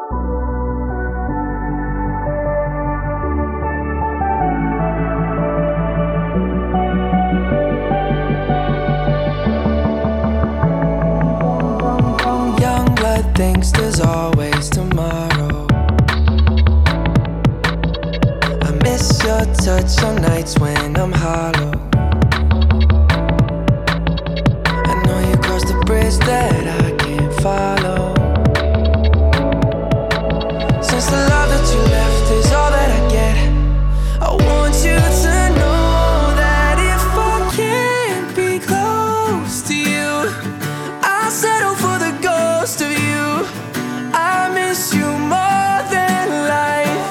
Young blood thinks there's always tomorrow. I miss your touch on nights when I'm hollow. I know you crossed the bridge that I can't follow. Since the love that you left is all that I get, I want you to know that if I can't be close to you, I'll settle for the ghost of you. I miss you more than life.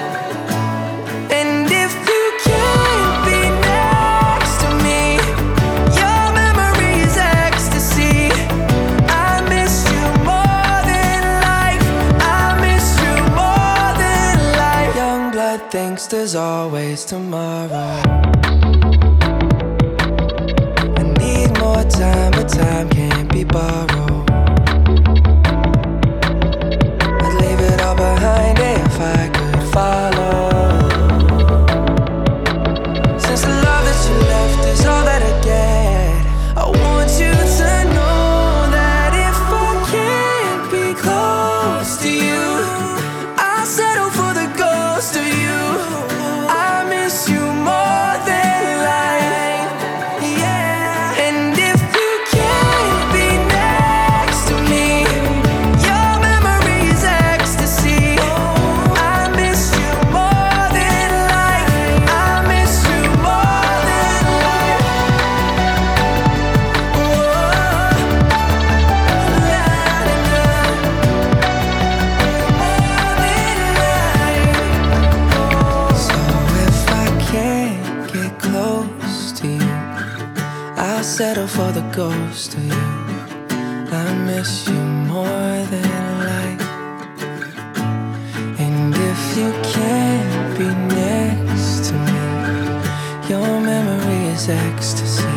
And if you can't be next to me, your memory is ecstasy. I miss you more than life. I miss you more than life. Young blood thinks there's always tomorrow. I need more time, but time can't be borrowed. I'd leave it all behind if I could follow. Since the love that you left is all that I get, I want you to know that if I can't be close to you, I'll settle for the ghost of you. I miss you more than life. Yeah. And if you can't be next to me, your memory is ecstasy. I miss you more than life. I miss you more than life. So if I can't get close to you, I'll settle for the ghost of you. I miss you more than life. And if you can't be next to me, your memory is ecstasy.